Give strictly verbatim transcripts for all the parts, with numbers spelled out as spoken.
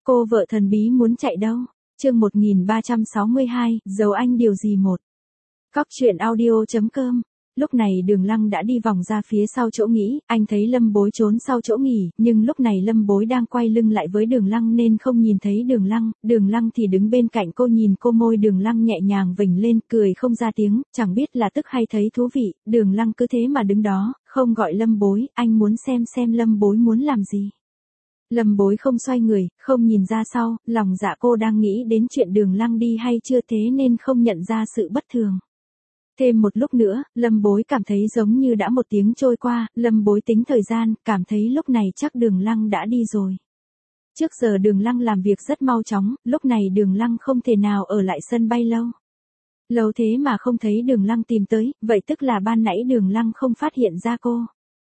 Cô vợ thần bí muốn chạy đâu? Chương một nghìn ba trăm sáu mươi hai, giấu anh điều gì một. Cóc truyện audio chấm com. Lúc này Đường Lăng đã đi vòng ra phía sau chỗ nghỉ, anh thấy Lâm Bối trốn sau chỗ nghỉ, nhưng lúc này Lâm Bối đang quay lưng lại với Đường Lăng nên không nhìn thấy Đường Lăng, Đường Lăng thì đứng bên cạnh cô nhìn cô, môi Đường Lăng nhẹ nhàng vểnh lên, cười không ra tiếng, chẳng biết là tức hay thấy thú vị. Đường Lăng cứ thế mà đứng đó, không gọi Lâm Bối, anh muốn xem xem Lâm Bối muốn làm gì. Lâm Bối không xoay người, không nhìn ra sau, lòng dạ cô đang nghĩ đến chuyện Đường Lăng đi hay chưa thế nên không nhận ra sự bất thường. Thêm một lúc nữa, Lâm Bối cảm thấy giống như đã một tiếng trôi qua, Lâm Bối tính thời gian, cảm thấy lúc này chắc Đường Lăng đã đi rồi. Trước giờ Đường Lăng làm việc rất mau chóng, lúc này Đường Lăng không thể nào ở lại sân bay lâu. Lâu thế mà không thấy Đường Lăng tìm tới, vậy tức là ban nãy Đường Lăng không phát hiện ra cô.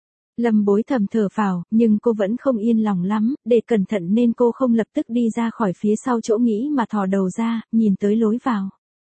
Lâm Bối thầm thở phào, nhưng cô vẫn không yên lòng lắm, để cẩn thận nên cô không lập tức đi ra khỏi phía sau chỗ nghỉ mà thò đầu ra, nhìn tới lối vào.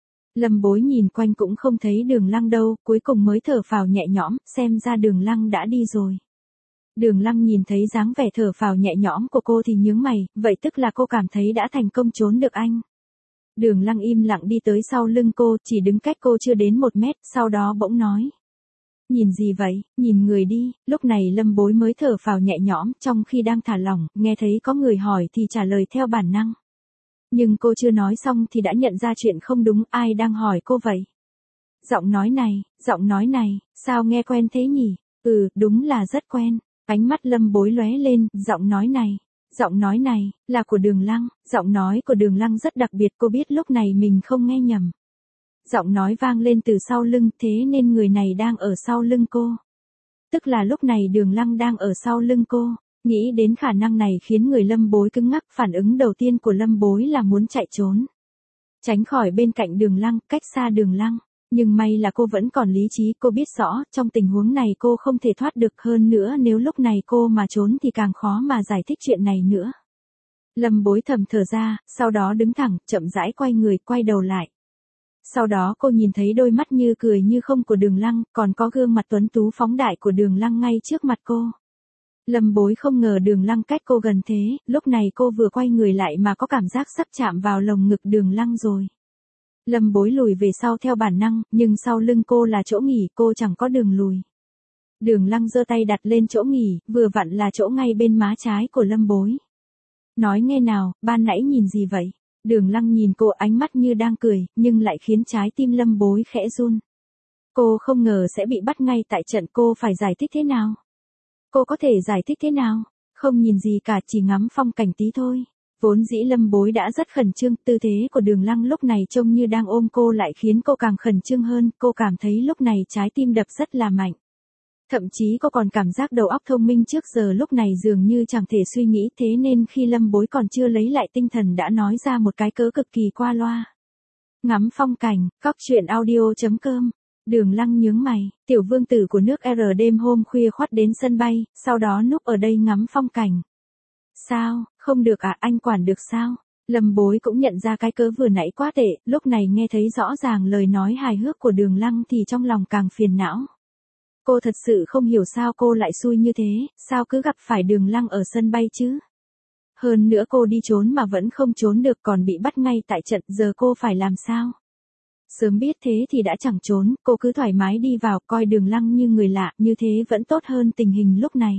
Lâm Bối nhìn quanh cũng không thấy Đường Lăng đâu, cuối cùng mới thở phào nhẹ nhõm, xem ra Đường Lăng đã đi rồi. Đường Lăng nhìn thấy dáng vẻ thở phào nhẹ nhõm của cô thì nhướng mày, vậy tức là cô cảm thấy đã thành công trốn được anh. Đường Lăng im lặng đi tới sau lưng cô, chỉ đứng cách cô chưa đến một mét, sau đó bỗng nói. Nhìn gì vậy, nhìn người đi. Lúc này Lâm Bối mới thở phào nhẹ nhõm, trong khi đang thả lỏng, nghe thấy có người hỏi thì trả lời theo bản năng. Nhưng cô chưa nói xong thì đã nhận ra chuyện không đúng, ai đang hỏi cô vậy? Giọng nói này, giọng nói này, sao nghe quen thế nhỉ? Ừ, đúng là rất quen. Ánh mắt Lâm Bối lóe lên, giọng nói này, giọng nói này, là của Đường Lăng. Giọng nói của Đường Lăng rất đặc biệt, cô biết lúc này mình không nghe nhầm. Giọng nói vang lên từ sau lưng, thế nên người này đang ở sau lưng cô. Tức là lúc này Đường Lăng đang ở sau lưng cô. Nghĩ đến khả năng này khiến người Lâm Bối cứng ngắc, phản ứng đầu tiên của Lâm Bối là muốn chạy trốn. Tránh khỏi bên cạnh Đường Lăng, cách xa Đường Lăng. Nhưng may là cô vẫn còn lý trí, cô biết rõ, trong tình huống này cô không thể thoát được, hơn nữa nếu lúc này cô mà trốn thì càng khó mà giải thích chuyện này nữa. Lâm Bối thầm thở ra, sau đó đứng thẳng, chậm rãi quay người, quay đầu lại. Sau đó cô nhìn thấy đôi mắt như cười như không của Đường Lăng, còn có gương mặt tuấn tú phóng đại của Đường Lăng ngay trước mặt cô. Lâm Bối không ngờ Đường Lăng cách cô gần thế, lúc này cô vừa quay người lại mà có cảm giác sắp chạm vào lồng ngực Đường Lăng rồi. Lâm Bối lùi về sau theo bản năng, nhưng sau lưng cô là chỗ nghỉ, cô chẳng có đường lùi. Đường Lăng giơ tay đặt lên chỗ nghỉ, vừa vặn là chỗ ngay bên má trái của Lâm Bối. Nói nghe nào, ban nãy nhìn gì vậy? Đường Lăng nhìn cô, ánh mắt như đang cười, nhưng lại khiến trái tim Lâm Bối khẽ run. Cô không ngờ sẽ bị bắt ngay tại trận, cô phải giải thích thế nào? Cô có thể giải thích thế nào? Không nhìn gì cả, chỉ ngắm phong cảnh tí thôi. Vốn dĩ Lâm Bối đã rất khẩn trương, tư thế của Đường Lăng lúc này trông như đang ôm cô lại khiến cô càng khẩn trương hơn, cô cảm thấy lúc này trái tim đập rất là mạnh. Thậm chí cô còn cảm giác đầu óc thông minh trước giờ lúc này dường như chẳng thể suy nghĩ, thế nên khi Lâm Bối còn chưa lấy lại tinh thần đã nói ra một cái cớ cực kỳ qua loa. Ngắm phong cảnh, cóc truyện audio chấm com. Đường Lăng nhướng mày, tiểu vương tử của nước R đêm hôm khuya khoắt đến sân bay, sau đó núp ở đây ngắm phong cảnh. Sao, không được à, anh quản được sao? Lâm Bối cũng nhận ra cái cớ vừa nãy quá tệ, lúc này nghe thấy rõ ràng lời nói hài hước của Đường Lăng thì trong lòng càng phiền não. Cô thật sự không hiểu sao cô lại xui như thế, sao cứ gặp phải Đường Lăng ở sân bay chứ? Hơn nữa cô đi trốn mà vẫn không trốn được, còn bị bắt ngay tại trận, giờ cô phải làm sao? Sớm biết thế thì đã chẳng trốn, cô cứ thoải mái đi vào, coi Đường Lăng như người lạ, như thế vẫn tốt hơn tình hình lúc này.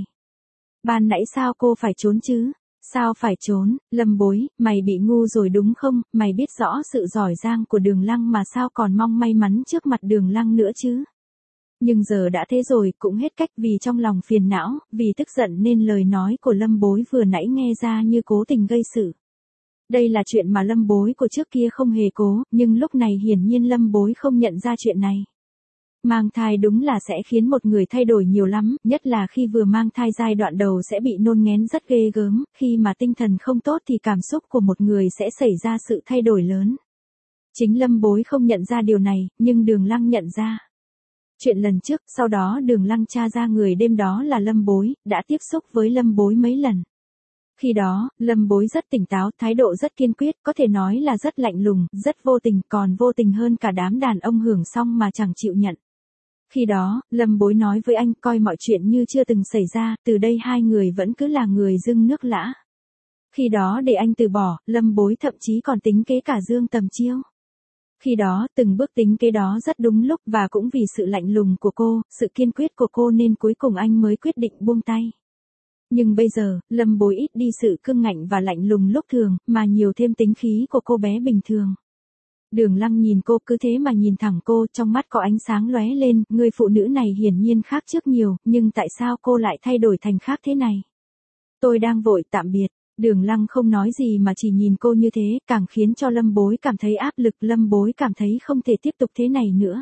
Ban nãy sao cô phải trốn chứ? Sao phải trốn? Lâm Bối, mày bị ngu rồi đúng không? Mày biết rõ sự giỏi giang của Đường Lăng mà sao còn mong may mắn trước mặt Đường Lăng nữa chứ? Nhưng giờ đã thế rồi, cũng hết cách, vì trong lòng phiền não, vì tức giận nên lời nói của Lâm Bối vừa nãy nghe ra như cố tình gây sự. Đây là chuyện mà Lâm Bối của trước kia không hề cố, nhưng lúc này hiển nhiên Lâm Bối không nhận ra chuyện này. Mang thai đúng là sẽ khiến một người thay đổi nhiều lắm, nhất là khi vừa mang thai giai đoạn đầu sẽ bị nôn nghén rất ghê gớm, khi mà tinh thần không tốt thì cảm xúc của một người sẽ xảy ra sự thay đổi lớn. Chính Lâm Bối không nhận ra điều này, nhưng Đường Lăng nhận ra. Chuyện lần trước, sau đó Đường Lăng tra ra người đêm đó là Lâm Bối, đã tiếp xúc với Lâm Bối mấy lần. Khi đó, Lâm Bối rất tỉnh táo, thái độ rất kiên quyết, có thể nói là rất lạnh lùng, rất vô tình, còn vô tình hơn cả đám đàn ông hưởng xong mà chẳng chịu nhận. Khi đó, Lâm Bối nói với anh coi mọi chuyện như chưa từng xảy ra, từ đây hai người vẫn cứ là người dưng nước lã. Khi đó để anh từ bỏ, Lâm Bối thậm chí còn tính kế cả Dương Tầm Chiêu. Khi đó, từng bước tính kế đó rất đúng lúc và cũng vì sự lạnh lùng của cô, sự kiên quyết của cô nên cuối cùng anh mới quyết định buông tay. Nhưng bây giờ, Lâm Bối ít đi sự cương ngạnh và lạnh lùng lúc thường, mà nhiều thêm tính khí của cô bé bình thường. Đường Lăng nhìn cô cứ thế mà nhìn thẳng cô, trong mắt có ánh sáng lóe lên, người phụ nữ này hiển nhiên khác trước nhiều, nhưng tại sao cô lại thay đổi thành khác thế này? Tôi đang vội tạm biệt. Đường Lăng không nói gì mà chỉ nhìn cô như thế, càng khiến cho Lâm Bối cảm thấy áp lực, Lâm Bối cảm thấy không thể tiếp tục thế này nữa.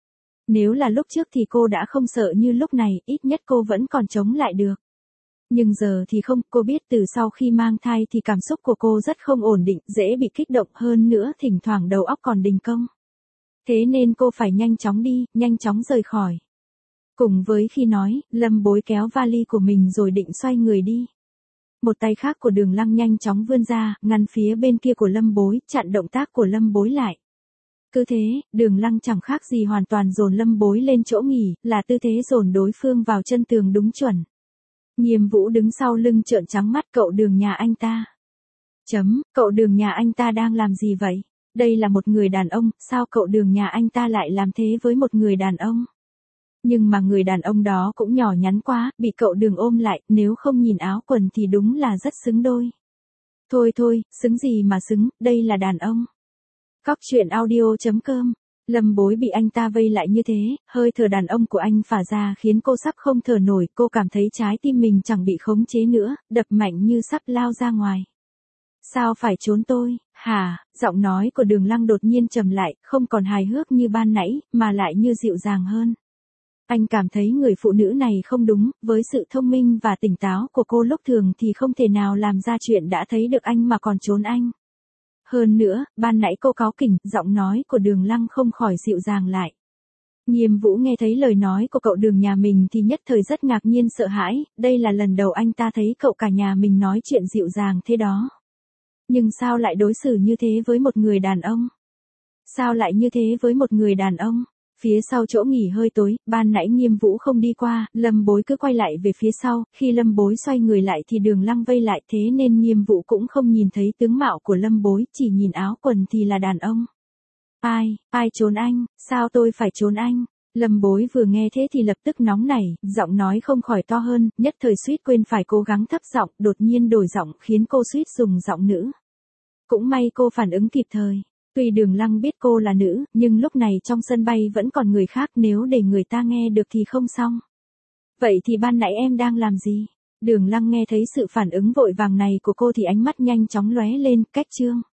Nếu là lúc trước thì cô đã không sợ như lúc này, ít nhất cô vẫn còn chống lại được. Nhưng giờ thì không, cô biết từ sau khi mang thai thì cảm xúc của cô rất không ổn định, dễ bị kích động hơn nữa, thỉnh thoảng đầu óc còn đình công. Thế nên cô phải nhanh chóng đi, nhanh chóng rời khỏi. Cùng với khi nói, Lâm Bối kéo vali của mình rồi định xoay người đi. Một tay khác của Đường Lăng nhanh chóng vươn ra, ngăn phía bên kia của Lâm Bối, chặn động tác của Lâm Bối lại. Cứ thế, Đường Lăng chẳng khác gì hoàn toàn dồn Lâm Bối lên chỗ nghỉ, là tư thế dồn đối phương vào chân tường đúng chuẩn. Nghiêm Vũ đứng sau lưng trợn trắng mắt, cậu Đường nhà anh ta. Chấm, cậu Đường nhà anh ta đang làm gì vậy? Đây là một người đàn ông, sao cậu Đường nhà anh ta lại làm thế với một người đàn ông? Nhưng mà người đàn ông đó cũng nhỏ nhắn quá, bị cậu Đường ôm lại, nếu không nhìn áo quần thì đúng là rất xứng đôi. Thôi thôi, xứng gì mà xứng, đây là đàn ông. Cóc truyện audio chấm com. Lâm Bối bị anh ta vây lại như thế, hơi thở đàn ông của anh phả ra khiến cô sắp không thở nổi, cô cảm thấy trái tim mình chẳng bị khống chế nữa, đập mạnh như sắp lao ra ngoài. Sao phải trốn tôi, hả? Giọng nói của Đường Lăng đột nhiên trầm lại, không còn hài hước như ban nãy, mà lại như dịu dàng hơn. Anh cảm thấy người phụ nữ này không đúng, với sự thông minh và tỉnh táo của cô lúc thường thì không thể nào làm ra chuyện đã thấy được anh mà còn trốn anh. Hơn nữa, ban nãy cô cáu kỉnh, giọng nói của Đường Lăng không khỏi dịu dàng lại. Nghiêm Vũ nghe thấy lời nói của cậu Đường nhà mình thì nhất thời rất ngạc nhiên sợ hãi, đây là lần đầu anh ta thấy cậu cả nhà mình nói chuyện dịu dàng thế đó. Nhưng sao lại đối xử như thế với một người đàn ông? Sao lại như thế với một người đàn ông? Phía sau chỗ nghỉ hơi tối, ban nãy Nghiêm Vũ không đi qua, Lâm Bối cứ quay lại về phía sau, khi Lâm Bối xoay người lại thì Đường Lăng vây lại, thế nên Nghiêm Vũ cũng không nhìn thấy tướng mạo của Lâm Bối, chỉ nhìn áo quần thì là đàn ông. Ai, ai trốn anh, sao tôi phải trốn anh? Lâm Bối vừa nghe thế thì lập tức nóng nảy, giọng nói không khỏi to hơn, nhất thời suýt quên phải cố gắng thấp giọng, đột nhiên đổi giọng khiến cô suýt dùng giọng nữ. Cũng may cô phản ứng kịp thời. Tuy Đường Lăng biết cô là nữ, nhưng lúc này trong sân bay vẫn còn người khác, nếu để người ta nghe được thì không xong. Vậy thì ban nãy em đang làm gì? Đường Lăng nghe thấy sự phản ứng vội vàng này của cô thì ánh mắt nhanh chóng lóe lên, cách chương.